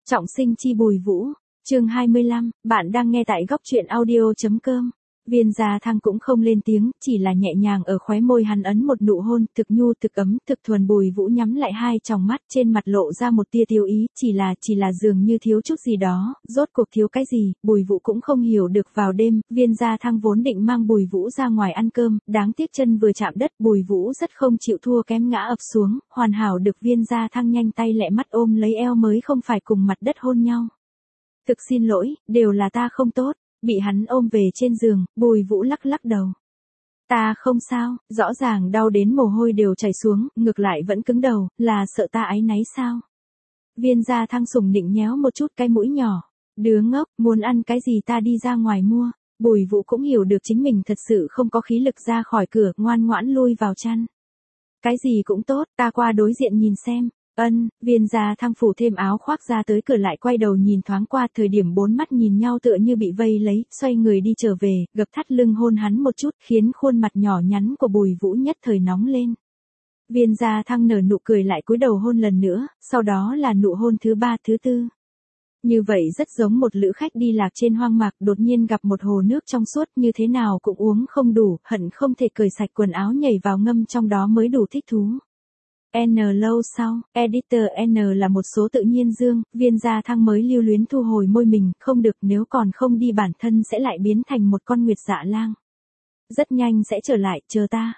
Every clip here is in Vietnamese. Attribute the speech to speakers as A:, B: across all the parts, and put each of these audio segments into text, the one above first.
A: Trọng sinh chi Bùi Vũ, chương 25, bạn đang nghe tại góc truyện audio.com. Viên Gia Thăng cũng không lên tiếng, chỉ là nhẹ nhàng ở khóe môi hắn ấn một nụ hôn, thực nhu thực ấm, thực thuần. Bùi Vũ nhắm lại hai tròng mắt, trên mặt lộ ra một tia tiêu ý, chỉ là dường như thiếu chút gì đó, rốt cuộc thiếu cái gì, Bùi Vũ cũng không hiểu được. Vào đêm, Viên Gia Thăng vốn định mang Bùi Vũ ra ngoài ăn cơm, đáng tiếc chân vừa chạm đất, Bùi Vũ rất không chịu thua kém ngã ập xuống, hoàn hảo được Viên Gia Thăng nhanh tay lẹ mắt ôm lấy eo mới không phải cùng mặt đất hôn nhau. Thực xin lỗi, đều là ta không tốt. Bị hắn ôm về trên giường, Bùi Vũ lắc lắc đầu. Ta không sao, rõ ràng đau đến mồ hôi đều chảy xuống, ngược lại vẫn cứng đầu, là sợ ta áy náy sao? Viên Gia Thăng sủng nịnh nhéo một chút cái mũi nhỏ. Đứa ngốc, muốn ăn cái gì ta đi ra ngoài mua. Bùi Vũ cũng hiểu được chính mình thật sự không có khí lực ra khỏi cửa, ngoan ngoãn lui vào chăn. Cái gì cũng tốt, ta qua đối diện nhìn xem. Viên Gia Thăng phủ thêm áo khoác ra tới cửa lại quay đầu nhìn thoáng qua, thời điểm bốn mắt nhìn nhau tựa như bị vây lấy, xoay người đi trở về, gập thắt lưng hôn hắn một chút, khiến khuôn mặt nhỏ nhắn của Bùi Vũ nhất thời nóng lên. Viên Gia Thăng nở nụ cười lại cúi đầu hôn lần nữa, sau đó là nụ hôn thứ ba thứ tư. Như vậy rất giống một lữ khách đi lạc trên hoang mạc, đột nhiên gặp một hồ nước trong suốt, như thế nào cũng uống không đủ, hận không thể cởi sạch quần áo nhảy vào ngâm trong đó mới đủ thích thú. Lâu sau, editor N là một số tự nhiên dương, Viên Gia Thăng mới lưu luyến thu hồi môi mình, không được, nếu còn không đi bản thân sẽ lại biến thành một con nguyệt dạ lang. Rất nhanh sẽ trở lại, chờ ta.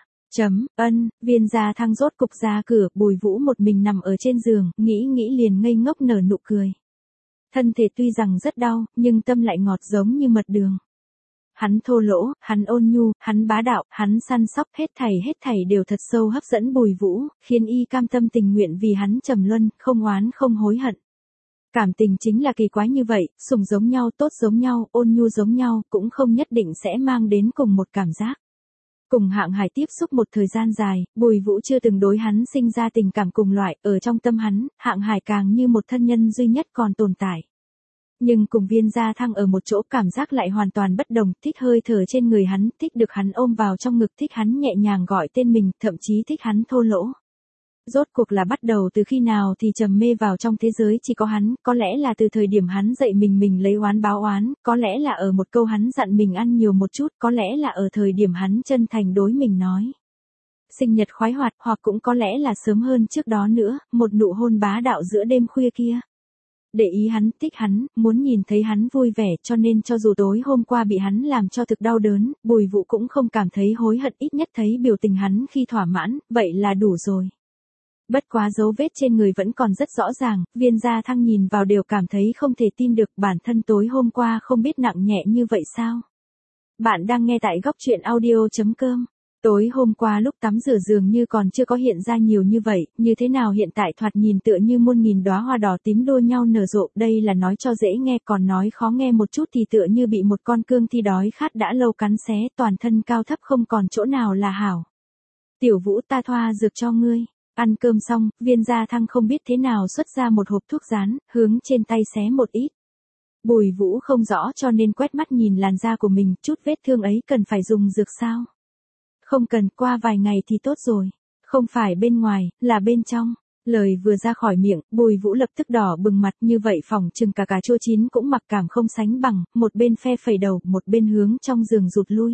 A: Viên Gia Thăng rốt cục ra cửa, Bùi Vũ một mình nằm ở trên giường, nghĩ liền ngây ngốc nở nụ cười. Thân thể tuy rằng rất đau, nhưng tâm lại ngọt giống như mật đường. Hắn thô lỗ, hắn ôn nhu, hắn bá đạo, hắn săn sóc, hết thảy đều thật sâu hấp dẫn Bùi Vũ, khiến y cam tâm tình nguyện vì hắn trầm luân, không oán không hối hận. Cảm tình chính là kỳ quái như vậy, sủng giống nhau, tốt giống nhau, ôn nhu giống nhau, cũng không nhất định sẽ mang đến cùng một cảm giác. Cùng Hạng Hải tiếp xúc một thời gian dài, Bùi Vũ chưa từng đối hắn sinh ra tình cảm cùng loại, ở trong tâm hắn, Hạng Hải càng như một thân nhân duy nhất còn tồn tại. Nhưng cùng Viên Gia Thăng ở một chỗ cảm giác lại hoàn toàn bất đồng, thích hơi thở trên người hắn, thích được hắn ôm vào trong ngực, thích hắn nhẹ nhàng gọi tên mình, thậm chí thích hắn thô lỗ. Rốt cuộc là bắt đầu từ khi nào thì trầm mê vào trong thế giới chỉ có hắn, có lẽ là từ thời điểm hắn dạy mình lấy oán báo oán, có lẽ là ở một câu hắn dặn mình ăn nhiều một chút, có lẽ là ở thời điểm hắn chân thành đối mình nói sinh nhật khoái hoạt, hoặc cũng có lẽ là sớm hơn trước đó nữa, một nụ hôn bá đạo giữa đêm khuya kia. Để ý hắn, thích hắn, muốn nhìn thấy hắn vui vẻ, cho nên cho dù tối hôm qua bị hắn làm cho thực đau đớn, Bùi Vũ cũng không cảm thấy hối hận, ít nhất thấy biểu tình hắn khi thỏa mãn, vậy là đủ rồi. Bất quá dấu vết trên người vẫn còn rất rõ ràng, Viên Gia Thăng nhìn vào đều cảm thấy không thể tin được, bản thân tối hôm qua không biết nặng nhẹ như vậy sao. Bạn đang nghe tại góc truyện audio.com. Tối hôm qua lúc tắm rửa dường như còn chưa có hiện ra nhiều như vậy, như thế nào hiện tại thoạt nhìn tựa như muôn nghìn đóa hoa đỏ tím đua nhau nở rộ, đây là nói cho dễ nghe, còn nói khó nghe một chút thì tựa như bị một con cương thi đói khát đã lâu cắn xé, toàn thân cao thấp không còn chỗ nào là hảo. Tiểu Vũ, ta thoa dược cho ngươi. Ăn cơm xong, Viên Gia Thăng không biết thế nào xuất ra một hộp thuốc rán, hướng trên tay xé một ít. Bùi Vũ không rõ cho nên quét mắt nhìn làn da của mình, chút vết thương ấy cần phải dùng dược sao? Không cần, qua vài ngày thì tốt rồi. Không phải bên ngoài, là bên trong. Lời vừa ra khỏi miệng, Bùi Vũ lập tức đỏ bừng mặt, như vậy phỏng chừng cả chua chín cũng mặc cảm không sánh bằng, một bên phe phẩy đầu, một bên hướng trong giường rụt lui.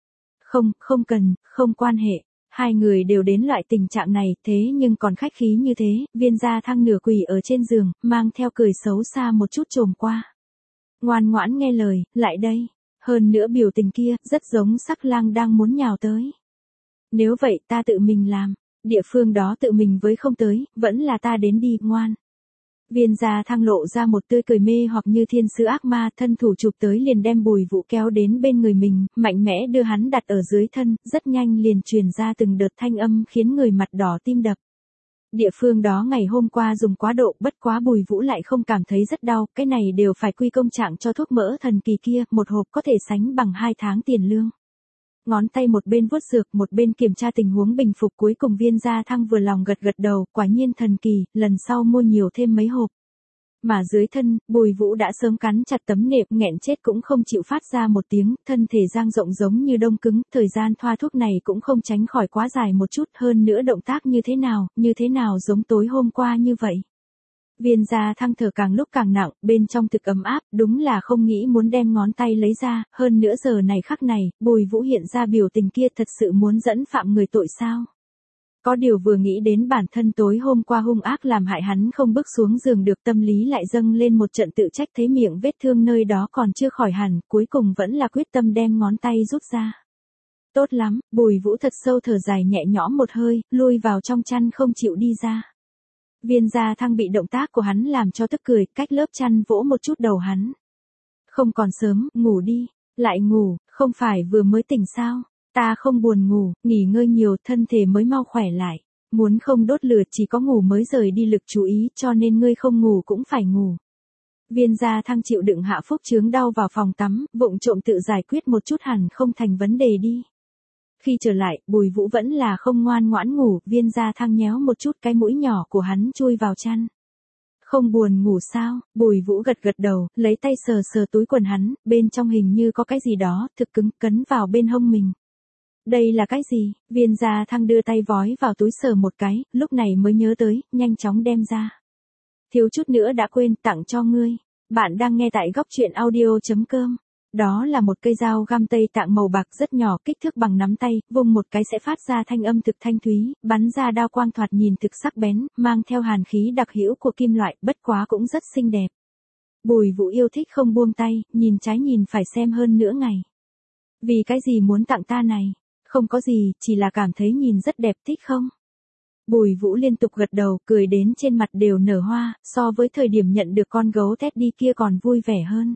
A: Không cần, không quan hệ. Hai người đều đến loại tình trạng này, thế nhưng còn khách khí như thế, Viên Gia Thăng nửa quỳ ở trên giường, mang theo cười xấu xa một chút trồm qua. Ngoan ngoãn nghe lời, lại đây. Hơn nữa biểu tình kia, rất giống sắc lang đang muốn nhào tới. Nếu vậy ta tự mình làm, địa phương đó tự mình với không tới, vẫn là ta đến đi, ngoan. Viên Gia Thăng lộ ra một tươi cười mê hoặc như thiên sứ ác ma, thân thủ chụp tới liền đem Bùi Vũ kéo đến bên người mình, mạnh mẽ đưa hắn đặt ở dưới thân, rất nhanh liền truyền ra từng đợt thanh âm khiến người mặt đỏ tim đập. Địa phương đó ngày hôm qua dùng quá độ, bất quá Bùi Vũ lại không cảm thấy rất đau, cái này đều phải quy công trạng cho thuốc mỡ thần kỳ kia, một hộp có thể sánh bằng 2 tháng tiền lương. Ngón tay một bên vuốt dược, một bên kiểm tra tình huống bình phục, cuối cùng Viên Gia Thăng vừa lòng gật đầu, quả nhiên thần kỳ, lần sau mua nhiều thêm mấy hộp. Mà dưới thân, Bùi Vũ đã sớm cắn chặt tấm nệm, nghẹn chết cũng không chịu phát ra một tiếng, thân thể dang rộng giống như đông cứng, thời gian thoa thuốc này cũng không tránh khỏi quá dài một chút, hơn nữa động tác như thế nào giống tối hôm qua như vậy. Viên Gia Thăng thở càng lúc càng nặng, bên trong thực ấm áp, đúng là không nghĩ muốn đem ngón tay lấy ra, hơn nữa giờ này khắc này, Bùi Vũ hiện ra biểu tình kia thật sự muốn dẫn phạm người tội sao. Có điều vừa nghĩ đến bản thân tối hôm qua hung ác làm hại hắn không bước xuống giường được, tâm lý lại dâng lên một trận tự trách, thấy miệng vết thương nơi đó còn chưa khỏi hẳn, cuối cùng vẫn là quyết tâm đem ngón tay rút ra. Tốt lắm, Bùi Vũ thật sâu thở dài nhẹ nhõm một hơi, lui vào trong chăn không chịu đi ra. Viên Gia Thăng bị động tác của hắn làm cho tức cười, cách lớp chăn vỗ một chút đầu hắn. Không còn sớm, ngủ đi. Lại ngủ, không phải vừa mới tỉnh sao? Ta không buồn ngủ, nghỉ ngơi nhiều, thân thể mới mau khỏe lại. Muốn không đốt lửa chỉ có ngủ mới rời đi lực chú ý, cho nên ngươi không ngủ cũng phải ngủ. Viên Gia Thăng chịu đựng hạ phúc chướng đau vào phòng tắm, vụng trộm tự giải quyết một chút hẳn không thành vấn đề đi. Khi trở lại, Bùi Vũ vẫn là không ngoan ngoãn ngủ, Viên Gia Thăng nhéo một chút cái mũi nhỏ của hắn chui vào chăn. Không buồn ngủ sao? Bùi Vũ gật gật đầu, lấy tay sờ sờ túi quần hắn, bên trong hình như có cái gì đó, thực cứng, cấn vào bên hông mình. Đây là cái gì? Viên Gia Thăng đưa tay vói vào túi sờ một cái, lúc này mới nhớ tới, nhanh chóng đem ra. Thiếu chút nữa đã quên tặng cho ngươi. Bạn đang nghe tại góc truyện audio.com. Đó là một cây dao găm Tây Tạng màu bạc rất nhỏ, kích thước bằng nắm tay, vung một cái sẽ phát ra thanh âm thực thanh thúy, bắn ra đao quang thoạt nhìn thực sắc bén, mang theo hàn khí đặc hữu của kim loại, bất quá cũng rất xinh đẹp. Bùi Vũ yêu thích không buông tay, nhìn trái nhìn phải xem hơn nửa ngày. Vì cái gì muốn tặng ta này? Không có gì, chỉ là cảm thấy nhìn rất đẹp, thích không? Bùi Vũ liên tục gật đầu, cười đến trên mặt đều nở hoa, so với thời điểm nhận được con gấu Teddy kia còn vui vẻ hơn.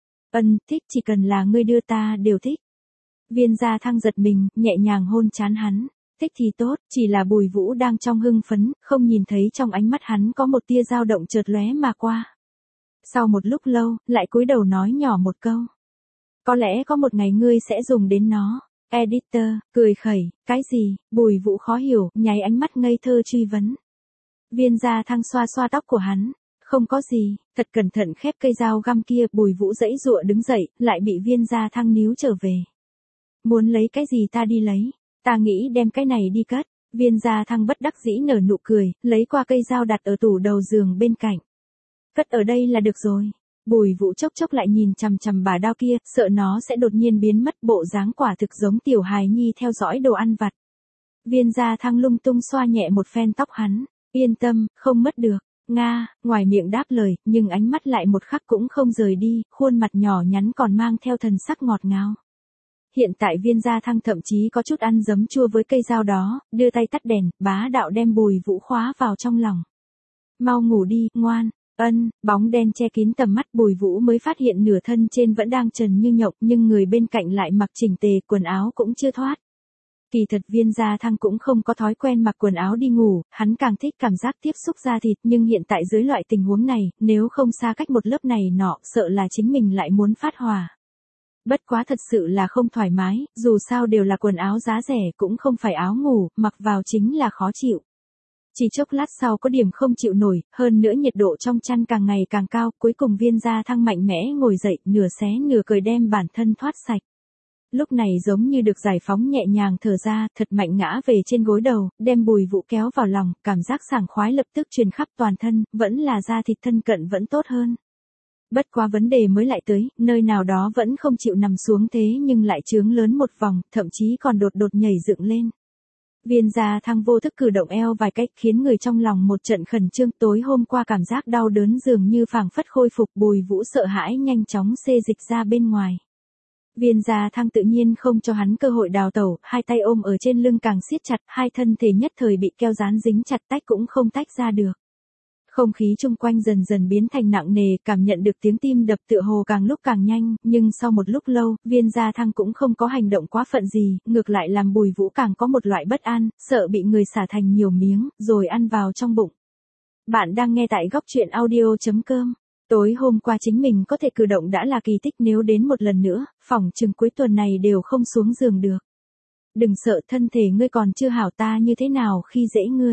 A: Thích, chỉ cần là ngươi đưa ta đều thích. Viên Gia Thăng giật mình, nhẹ nhàng hôn trán hắn. Thích thì tốt, chỉ là Bùi Vũ đang trong hưng phấn, không nhìn thấy trong ánh mắt hắn có một tia dao động chợt lóe mà qua. Sau một lúc lâu, lại cúi đầu nói nhỏ một câu. Có lẽ có một ngày ngươi sẽ dùng đến nó. Editor, cười khẩy, cái gì? Bùi Vũ khó hiểu, nháy ánh mắt ngây thơ truy vấn. Viên Gia Thăng xoa xoa tóc của hắn. Không có gì, thật cẩn thận khép cây dao găm kia, Bùi Vũ giãy giụa đứng dậy, lại bị Viên Gia Thăng níu trở về. Muốn lấy cái gì ta đi lấy, ta nghĩ đem cái này đi cất. Viên Gia Thăng bất đắc dĩ nở nụ cười, lấy qua cây dao đặt ở tủ đầu giường bên cạnh. Cất ở đây là được rồi. Bùi Vũ chốc chốc lại nhìn chằm chằm bà đao kia, sợ nó sẽ đột nhiên biến mất, bộ dáng quả thực giống tiểu hài nhi theo dõi đồ ăn vặt. Viên Gia Thăng lung tung xoa nhẹ một phen tóc hắn, yên tâm, không mất được. Nga, ngoài miệng đáp lời, nhưng ánh mắt lại một khắc cũng không rời đi, khuôn mặt nhỏ nhắn còn mang theo thần sắc ngọt ngào. Hiện tại Viên Gia Thăng thậm chí có chút ăn giấm chua với cây dao đó, đưa tay tắt đèn, bá đạo đem Bùi Vũ khóa vào trong lòng. Mau ngủ đi, ngoan. Bóng đen che kín tầm mắt, Bùi Vũ mới phát hiện nửa thân trên vẫn đang trần như nhộng, nhưng người bên cạnh lại mặc chỉnh tề, quần áo cũng chưa thoát. Kỳ thật Viên Gia Thăng cũng không có thói quen mặc quần áo đi ngủ, hắn càng thích cảm giác tiếp xúc da thịt, nhưng hiện tại dưới loại tình huống này, nếu không xa cách một lớp này nọ, sợ là chính mình lại muốn phát hỏa. Bất quá thật sự là không thoải mái, dù sao đều là quần áo giá rẻ, cũng không phải áo ngủ, mặc vào chính là khó chịu. Chỉ chốc lát sau có điểm không chịu nổi, hơn nữa nhiệt độ trong chăn càng ngày càng cao, cuối cùng Viên Gia Thăng mạnh mẽ ngồi dậy, nửa xé nửa cười đem bản thân thoát sạch. Lúc này giống như được giải phóng, nhẹ nhàng thở ra, thật mạnh ngã về trên gối đầu, đem Bùi Vũ kéo vào lòng, cảm giác sảng khoái lập tức truyền khắp toàn thân, vẫn là da thịt thân cận vẫn tốt hơn. Bất quá vấn đề mới lại tới, nơi nào đó vẫn không chịu nằm xuống thế nhưng lại trướng lớn một vòng, thậm chí còn đột đột nhảy dựng lên. Viên Gia Thăng vô thức cử động eo vài cách, khiến người trong lòng một trận khẩn trương, tối hôm qua cảm giác đau đớn dường như phảng phất khôi phục, Bùi Vũ sợ hãi nhanh chóng xê dịch ra bên ngoài. Viên Gia Thăng tự nhiên không cho hắn cơ hội đào tẩu, hai tay ôm ở trên lưng càng siết chặt, hai thân thể nhất thời bị keo dán dính chặt, tách cũng không tách ra được. Không khí chung quanh dần dần biến thành nặng nề, cảm nhận được tiếng tim đập tựa hồ càng lúc càng nhanh, nhưng sau một lúc lâu, Viên Gia Thăng cũng không có hành động quá phận gì, ngược lại làm Bùi Vũ càng có một loại bất an, sợ bị người xả thành nhiều miếng, rồi ăn vào trong bụng. Bạn đang nghe tại góc truyện audio.com. Tối hôm qua chính mình có thể cử động đã là kỳ tích, nếu đến một lần nữa, phỏng chừng cuối tuần này đều không xuống giường được. Đừng sợ, thân thể ngươi còn chưa hảo, ta như thế nào khi dễ ngươi.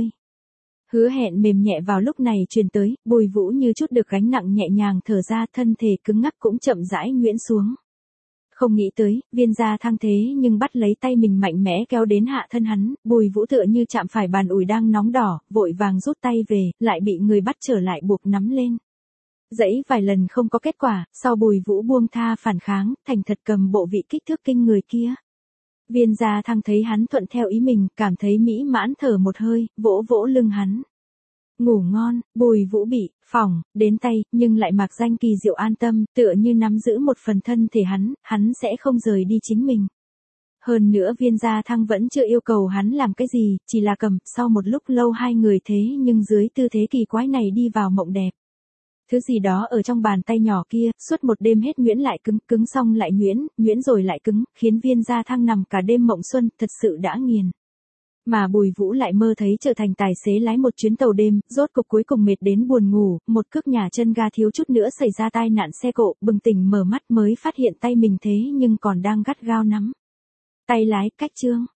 A: Hứa Hẹn mềm nhẹ vào lúc này truyền tới, Bùi Vũ như chút được gánh nặng nhẹ nhàng thở ra, thân thể cứng ngắc cũng chậm rãi nhuyễn xuống. Không nghĩ tới, Viên Gia Thăng thế nhưng bắt lấy tay mình mạnh mẽ kéo đến hạ thân hắn, Bùi Vũ tựa như chạm phải bàn ủi đang nóng đỏ, vội vàng rút tay về, lại bị người bắt trở lại buộc nắm lên. Dẫy vài lần không có kết quả, sau Bùi Vũ buông tha phản kháng, thành thật cầm bộ vị kích thước kinh người kia. Viên Gia Thăng thấy hắn thuận theo ý mình, cảm thấy mỹ mãn thở một hơi, vỗ vỗ lưng hắn. Ngủ ngon, Bùi Vũ bị phỏng đến tay, nhưng lại mặc danh kỳ diệu an tâm, tựa như nắm giữ một phần thân thể hắn sẽ không rời đi chính mình. Hơn nữa Viên Gia Thăng vẫn chưa yêu cầu hắn làm cái gì, chỉ là cầm, sau một lúc lâu hai người thế nhưng dưới tư thế kỳ quái này đi vào mộng đẹp. Thứ gì đó ở trong bàn tay nhỏ kia, suốt một đêm hết nhuyễn lại cứng, cứng xong lại nhuyễn rồi lại cứng, khiến Viên Gia Thăng nằm cả đêm mộng xuân, thật sự đã nghiền. Mà Bùi Vũ lại mơ thấy trở thành tài xế lái một chuyến tàu đêm, rốt cục cuối cùng mệt đến buồn ngủ, một cước nhà chân ga thiếu chút nữa xảy ra tai nạn xe cộ, bừng tỉnh mở mắt mới phát hiện tay mình thế nhưng còn đang gắt gao nắm tay lái, cách chương.